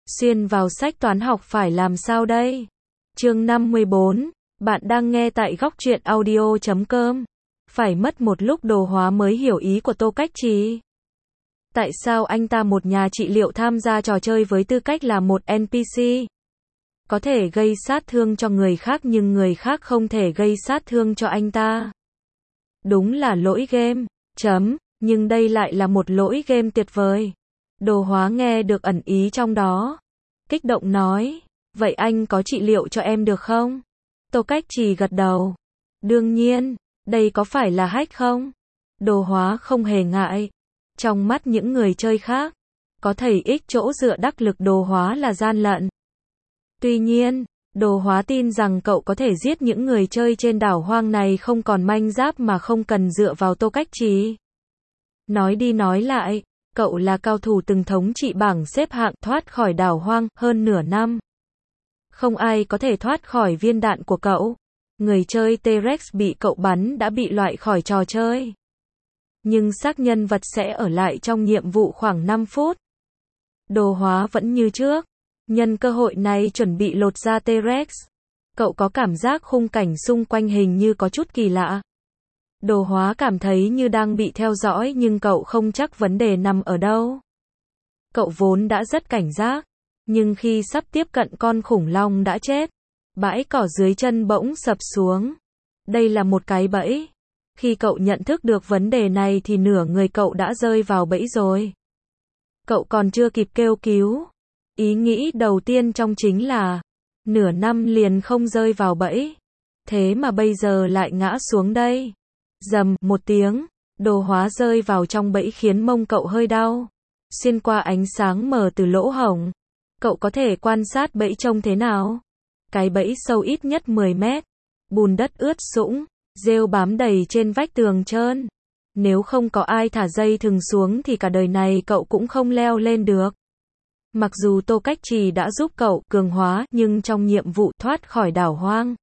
Xuyên vào sách toán học phải làm sao đây? Chương 54, bạn đang nghe tại góc truyện audio.com. Phải mất một lúc Đồ Hóa mới hiểu ý của Tô Cách Trì. Tại sao anh ta một nhà trị liệu tham gia trò chơi với tư cách là một NPC? Có thể gây sát thương cho người khác nhưng người khác không thể gây sát thương cho anh ta. Đúng là lỗi game. Nhưng đây lại là một lỗi game tuyệt vời. Đồ Hóa nghe được ẩn ý trong đó. Kích động nói, vậy anh có trị liệu cho em được không? Tô Cách Trì gật đầu. Đương nhiên, đây có phải là hack không? Đồ Hóa không hề ngại. Trong mắt những người chơi khác, có thầy ích chỗ dựa đắc lực Đồ Hóa là gian lận. Tuy nhiên, Đồ Hóa tin rằng cậu có thể giết những người chơi trên đảo hoang này không còn manh giáp mà không cần dựa vào Tô Cách Trì. Nói đi nói lại, cậu là cao thủ từng thống trị bảng xếp hạng thoát khỏi đảo hoang hơn nửa năm. Không ai có thể thoát khỏi viên đạn của cậu. Người chơi T-Rex bị cậu bắn đã bị loại khỏi trò chơi. Nhưng xác nhân vật sẽ ở lại trong nhiệm vụ khoảng 5 phút. Đồ Hóa vẫn như trước. Nhân cơ hội này chuẩn bị lột da T-Rex. Cậu có cảm giác khung cảnh xung quanh hình như có chút kỳ lạ. Đồ Hóa cảm thấy như đang bị theo dõi nhưng cậu không chắc vấn đề nằm ở đâu. Cậu vốn đã rất cảnh giác. Nhưng khi sắp tiếp cận con khủng long đã chết, bãi cỏ dưới chân bỗng sập xuống. Đây là một cái bẫy. Khi cậu nhận thức được vấn đề này thì nửa người cậu đã rơi vào bẫy rồi. Cậu còn chưa kịp kêu cứu. Ý nghĩ đầu tiên trong chính là, nửa năm liền không rơi vào bẫy. Thế mà bây giờ lại ngã xuống đây. Rầm một tiếng, Đồ Hóa rơi vào trong bẫy khiến mông cậu hơi đau. Xuyên qua ánh sáng mờ từ lỗ hổng, cậu có thể quan sát bẫy trông thế nào. Cái bẫy sâu ít nhất 10 mét. Bùn đất ướt sũng, rêu bám đầy trên vách tường trơn. Nếu không có ai thả dây thừng xuống thì cả đời này cậu cũng không leo lên được. Mặc dù Tô Cách Trì đã giúp cậu cường hóa nhưng trong nhiệm vụ thoát khỏi đảo hoang,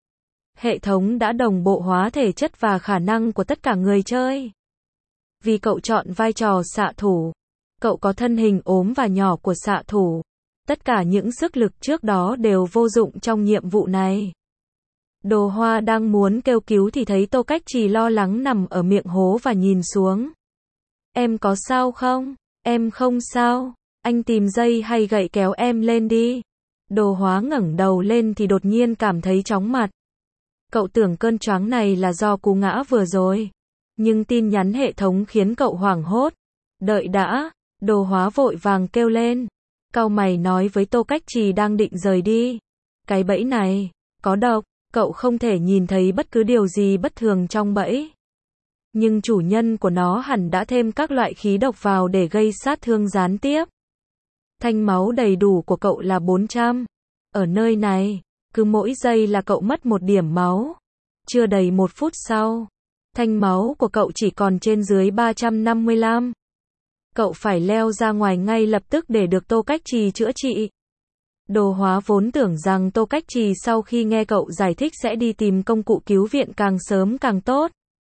hệ thống đã đồng bộ hóa thể chất và khả năng của tất cả người chơi. Vì cậu chọn vai trò xạ thủ, cậu có thân hình ốm và nhỏ của xạ thủ. Tất cả những sức lực trước đó đều vô dụng trong nhiệm vụ này. Đồ Hóa đang muốn kêu cứu thì thấy Tô Cách Trì lo lắng nằm ở miệng hố và nhìn xuống. Em có sao không? Em không sao. Anh tìm dây hay gậy kéo em lên đi. Đồ Hóa ngẩng đầu lên thì đột nhiên cảm thấy chóng mặt. Cậu tưởng cơn choáng này là do cú ngã vừa rồi. Nhưng tin nhắn hệ thống khiến cậu hoảng hốt. Đợi đã. Đồ Hóa vội vàng kêu lên. Cau mày nói với Tô Cách Trì đang định rời đi. Cái bẫy này, có độc. Cậu không thể nhìn thấy bất cứ điều gì bất thường trong bẫy. Nhưng chủ nhân của nó hẳn đã thêm các loại khí độc vào để gây sát thương gián tiếp. Thanh máu đầy đủ của cậu là 400. Ở nơi này, cứ mỗi giây là cậu mất một điểm máu. Chưa đầy 1 phút sau, thanh máu của cậu chỉ còn trên dưới 355. Cậu phải leo ra ngoài ngay lập tức để được Tô Cách Trì chữa trị. Đồ Hóa vốn tưởng rằng Tô Cách Trì sau khi nghe cậu giải thích sẽ đi tìm công cụ cứu viện càng sớm càng tốt.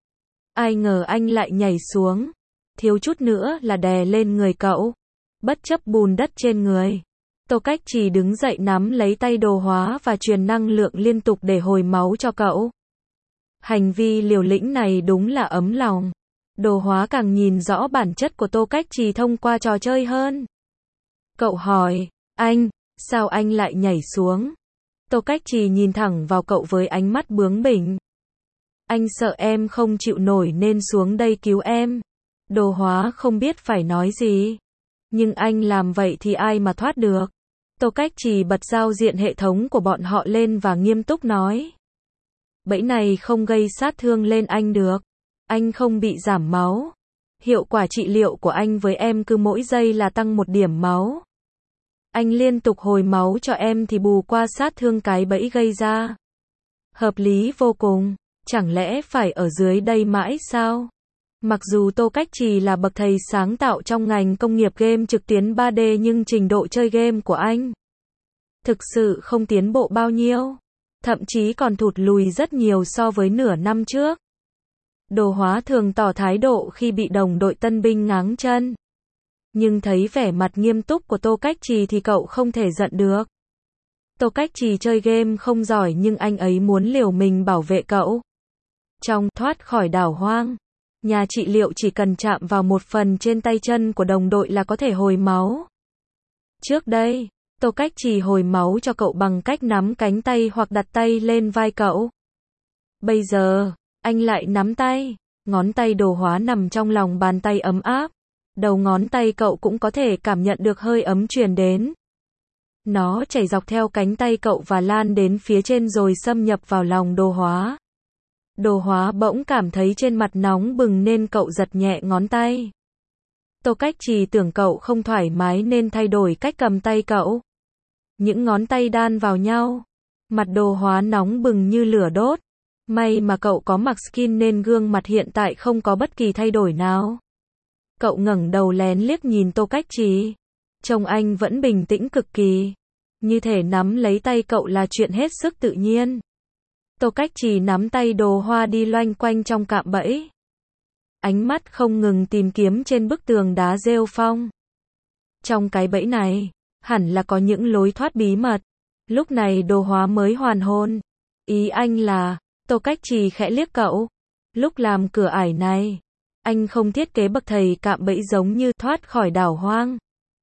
Ai ngờ anh lại nhảy xuống. Thiếu chút nữa là đè lên người cậu. Bất chấp bùn đất trên người, Tô Cách Trì đứng dậy nắm lấy tay Đồ Hóa và truyền năng lượng liên tục để hồi máu cho cậu. Hành vi liều lĩnh này đúng là ấm lòng. Đồ Hóa càng nhìn rõ bản chất của Tô Cách Trì thông qua trò chơi hơn. Cậu hỏi, anh, sao anh lại nhảy xuống? Tô Cách Trì nhìn thẳng vào cậu với ánh mắt bướng bỉnh. Anh sợ em không chịu nổi nên xuống đây cứu em. Đồ Hóa không biết phải nói gì. Nhưng anh làm vậy thì ai mà thoát được. Tô Cách Trì bật giao diện hệ thống của bọn họ lên và nghiêm túc nói. Bẫy này không gây sát thương lên anh được. Anh không bị giảm máu. Hiệu quả trị liệu của anh với em cứ mỗi giây là tăng 1 điểm máu. Anh liên tục hồi máu cho em thì bù qua sát thương cái bẫy gây ra. Hợp lý vô cùng. Chẳng lẽ phải ở dưới đây mãi sao? Mặc dù Tô Cách Trì là bậc thầy sáng tạo trong ngành công nghiệp game trực tuyến 3D nhưng trình độ chơi game của anh thực sự không tiến bộ bao nhiêu. Thậm chí còn thụt lùi rất nhiều so với nửa năm trước. Đồ Hóa thường tỏ thái độ khi bị đồng đội tân binh ngáng chân. Nhưng thấy vẻ mặt nghiêm túc của Tô Cách Trì thì cậu không thể giận được. Tô Cách Trì chơi game không giỏi nhưng anh ấy muốn liều mình bảo vệ cậu. Trong thoát khỏi đảo hoang, nhà trị liệu chỉ cần chạm vào một phần trên tay chân của đồng đội là có thể hồi máu. Trước đây, Tô Cách Trì hồi máu cho cậu bằng cách nắm cánh tay hoặc đặt tay lên vai cậu. Bây giờ, anh lại nắm tay, ngón tay đồ hóa nằm trong lòng bàn tay ấm áp. Đầu ngón tay cậu cũng có thể cảm nhận được hơi ấm truyền đến. Nó chảy dọc theo cánh tay cậu và lan đến phía trên rồi xâm nhập vào lòng đồ hóa. Đồ hóa bỗng cảm thấy trên mặt nóng bừng nên cậu giật nhẹ ngón tay. Tô Cách Trì tưởng cậu không thoải mái nên thay đổi cách cầm tay cậu. Những ngón tay đan vào nhau. Mặt đồ hóa nóng bừng như lửa đốt. May mà cậu có mặc skin nên gương mặt hiện tại không có bất kỳ thay đổi nào. Cậu ngẩng đầu lén liếc nhìn Tô Cách Trì. Trông anh vẫn bình tĩnh cực kỳ. Như thể nắm lấy tay cậu là chuyện hết sức tự nhiên. Tô Cách Trì nắm tay đồ hoa đi loanh quanh trong cạm bẫy. Ánh mắt không ngừng tìm kiếm trên bức tường đá rêu phong. Trong cái bẫy này, hẳn là có những lối thoát bí mật. Lúc này đồ hóa mới hoàn hồn. Ý anh là, Tô Cách Trì khẽ liếc cậu. Lúc làm cửa ải này, anh không thiết kế bậc thầy cạm bẫy giống như thoát khỏi đảo hoang.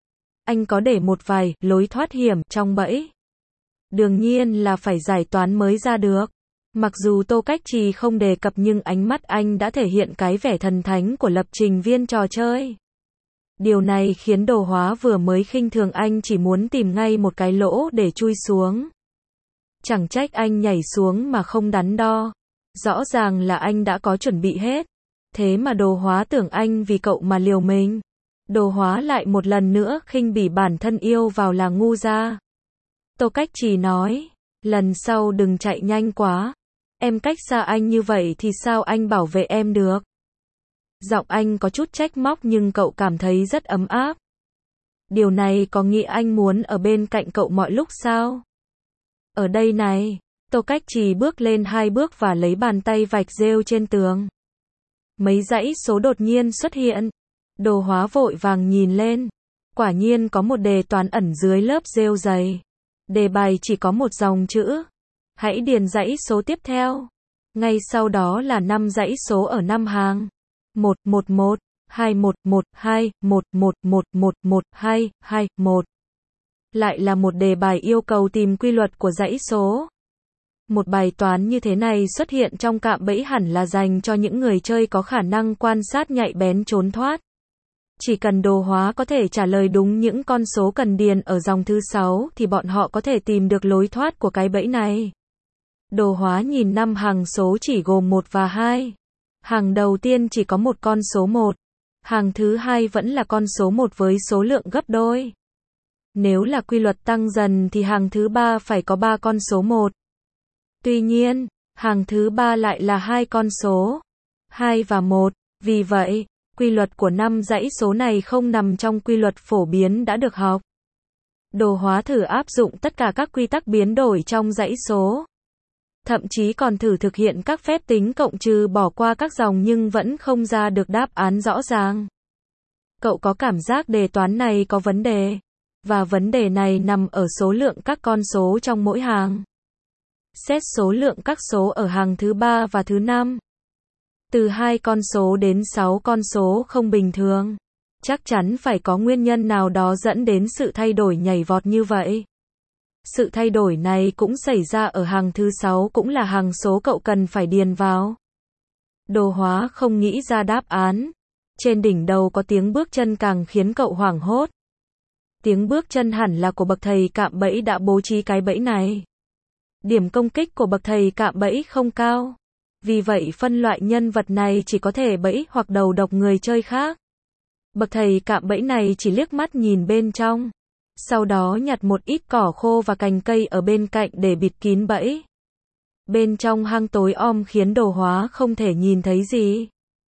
Anh có để một vài lối thoát hiểm trong bẫy. Đương nhiên là phải giải toán mới ra được. Mặc dù Tô Cách Trì không đề cập nhưng ánh mắt anh đã thể hiện cái vẻ thần thánh của lập trình viên trò chơi. Điều này khiến đồ hóa vừa mới khinh thường anh chỉ muốn tìm ngay một cái lỗ để chui xuống. Chẳng trách anh nhảy xuống mà không đắn đo. Rõ ràng là anh đã có chuẩn bị hết. Thế mà đồ hóa tưởng anh vì cậu mà liều mình. Đồ hóa lại một lần nữa khinh bỉ bản thân yêu vào là ngu ra. Tô Cách Trì nói, lần sau đừng chạy nhanh quá. Em cách xa anh như vậy thì sao anh bảo vệ em được? Giọng anh có chút trách móc nhưng cậu cảm thấy rất ấm áp. Điều này có nghĩa anh muốn ở bên cạnh cậu mọi lúc sao? Ở đây này, Tô Cách Trì bước lên 2 bước và lấy bàn tay vạch rêu trên tường. Mấy dãy số đột nhiên xuất hiện. Đồ hóa vội vàng nhìn lên. Quả nhiên có một đề toán ẩn dưới lớp rêu dày. Đề bài chỉ có một dòng chữ. Hãy điền dãy số tiếp theo. Ngay sau đó là 5 dãy số ở 5 hàng. 111, 2112, 111111221. Lại là một đề bài yêu cầu tìm quy luật của dãy số. Một bài toán như thế này xuất hiện trong cạm bẫy hẳn là dành cho những người chơi có khả năng quan sát nhạy bén trốn thoát. Chỉ cần đồ hóa có thể trả lời đúng những con số cần điền ở dòng thứ 6 thì bọn họ có thể tìm được lối thoát của cái bẫy này. Đồ hóa nhìn 5 hàng số chỉ gồm 1 và 2. Hàng đầu tiên chỉ có một con số 1. Hàng thứ 2 vẫn là con số 1 với số lượng gấp đôi. Nếu là quy luật tăng dần thì hàng thứ 3 phải có 3 con số 1. Tuy nhiên, hàng thứ 3 lại là 2 con số 2 và 1. Vì vậy, quy luật của 5 dãy số này không nằm trong quy luật phổ biến đã được học. Đồ hóa thử áp dụng tất cả các quy tắc biến đổi trong dãy số. Thậm chí còn thử thực hiện các phép tính cộng trừ bỏ qua các dòng nhưng vẫn không ra được đáp án rõ ràng. Cậu có cảm giác đề toán này có vấn đề. Và vấn đề này nằm ở số lượng các con số trong mỗi hàng. Xét số lượng các số ở hàng thứ 3 và thứ 5. Từ 2 con số đến 6 con số không bình thường. Chắc chắn phải có nguyên nhân nào đó dẫn đến sự thay đổi nhảy vọt như vậy. Sự thay đổi này cũng xảy ra ở hàng thứ 6 cũng là hàng số cậu cần phải điền vào. Đồ hóa không nghĩ ra đáp án. Trên đỉnh đầu có tiếng bước chân càng khiến cậu hoảng hốt. Tiếng bước chân hẳn là của bậc thầy cạm bẫy đã bố trí cái bẫy này. Điểm công kích của bậc thầy cạm bẫy không cao. Vì vậy phân loại nhân vật này chỉ có thể bẫy hoặc đầu độc người chơi khác. Bậc thầy cạm bẫy này chỉ liếc mắt nhìn bên trong. Sau đó nhặt một ít cỏ khô và cành cây ở bên cạnh để bịt kín bẫy. Bên trong hang tối om khiến đồ hóa không thể nhìn thấy gì.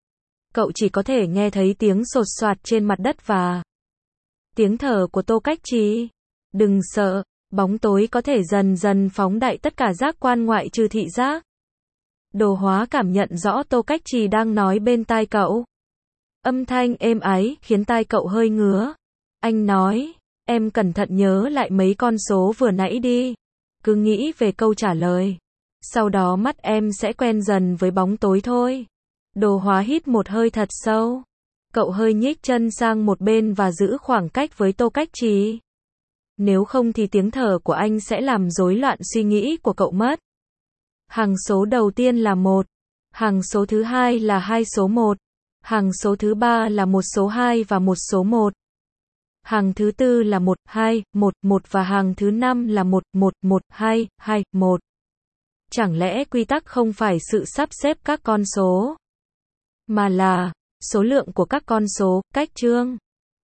Cậu chỉ có thể nghe thấy tiếng sột soạt trên mặt đất và tiếng thở của Tô Cách Trì. Đừng sợ, bóng tối có thể dần dần phóng đại tất cả giác quan ngoại trừ thị giác. Đồ hóa cảm nhận rõ Tô Cách Trì đang nói bên tai cậu. Âm thanh êm ái khiến tai cậu hơi ngứa. Anh nói, em cẩn thận nhớ lại mấy con số vừa nãy đi. Cứ nghĩ về câu trả lời. Sau đó mắt em sẽ quen dần với bóng tối thôi. Đồ Hóa hít một hơi thật sâu. Cậu hơi nhích chân sang một bên và giữ khoảng cách với Tô Cách Trì. Nếu không thì tiếng thở của anh sẽ làm rối loạn suy nghĩ của cậu mất. Hằng số đầu tiên là 1. Hằng số thứ hai là 2 số 1. Hằng số thứ ba là 1 số 2 và 1 số 1. Hằng thứ tư là 1, 2, 1, 1 và hằng thứ năm là 1, 1, 1, 2, 2, 1. Chẳng lẽ quy tắc không phải sự sắp xếp các con số, mà là số lượng của các con số, cách chương.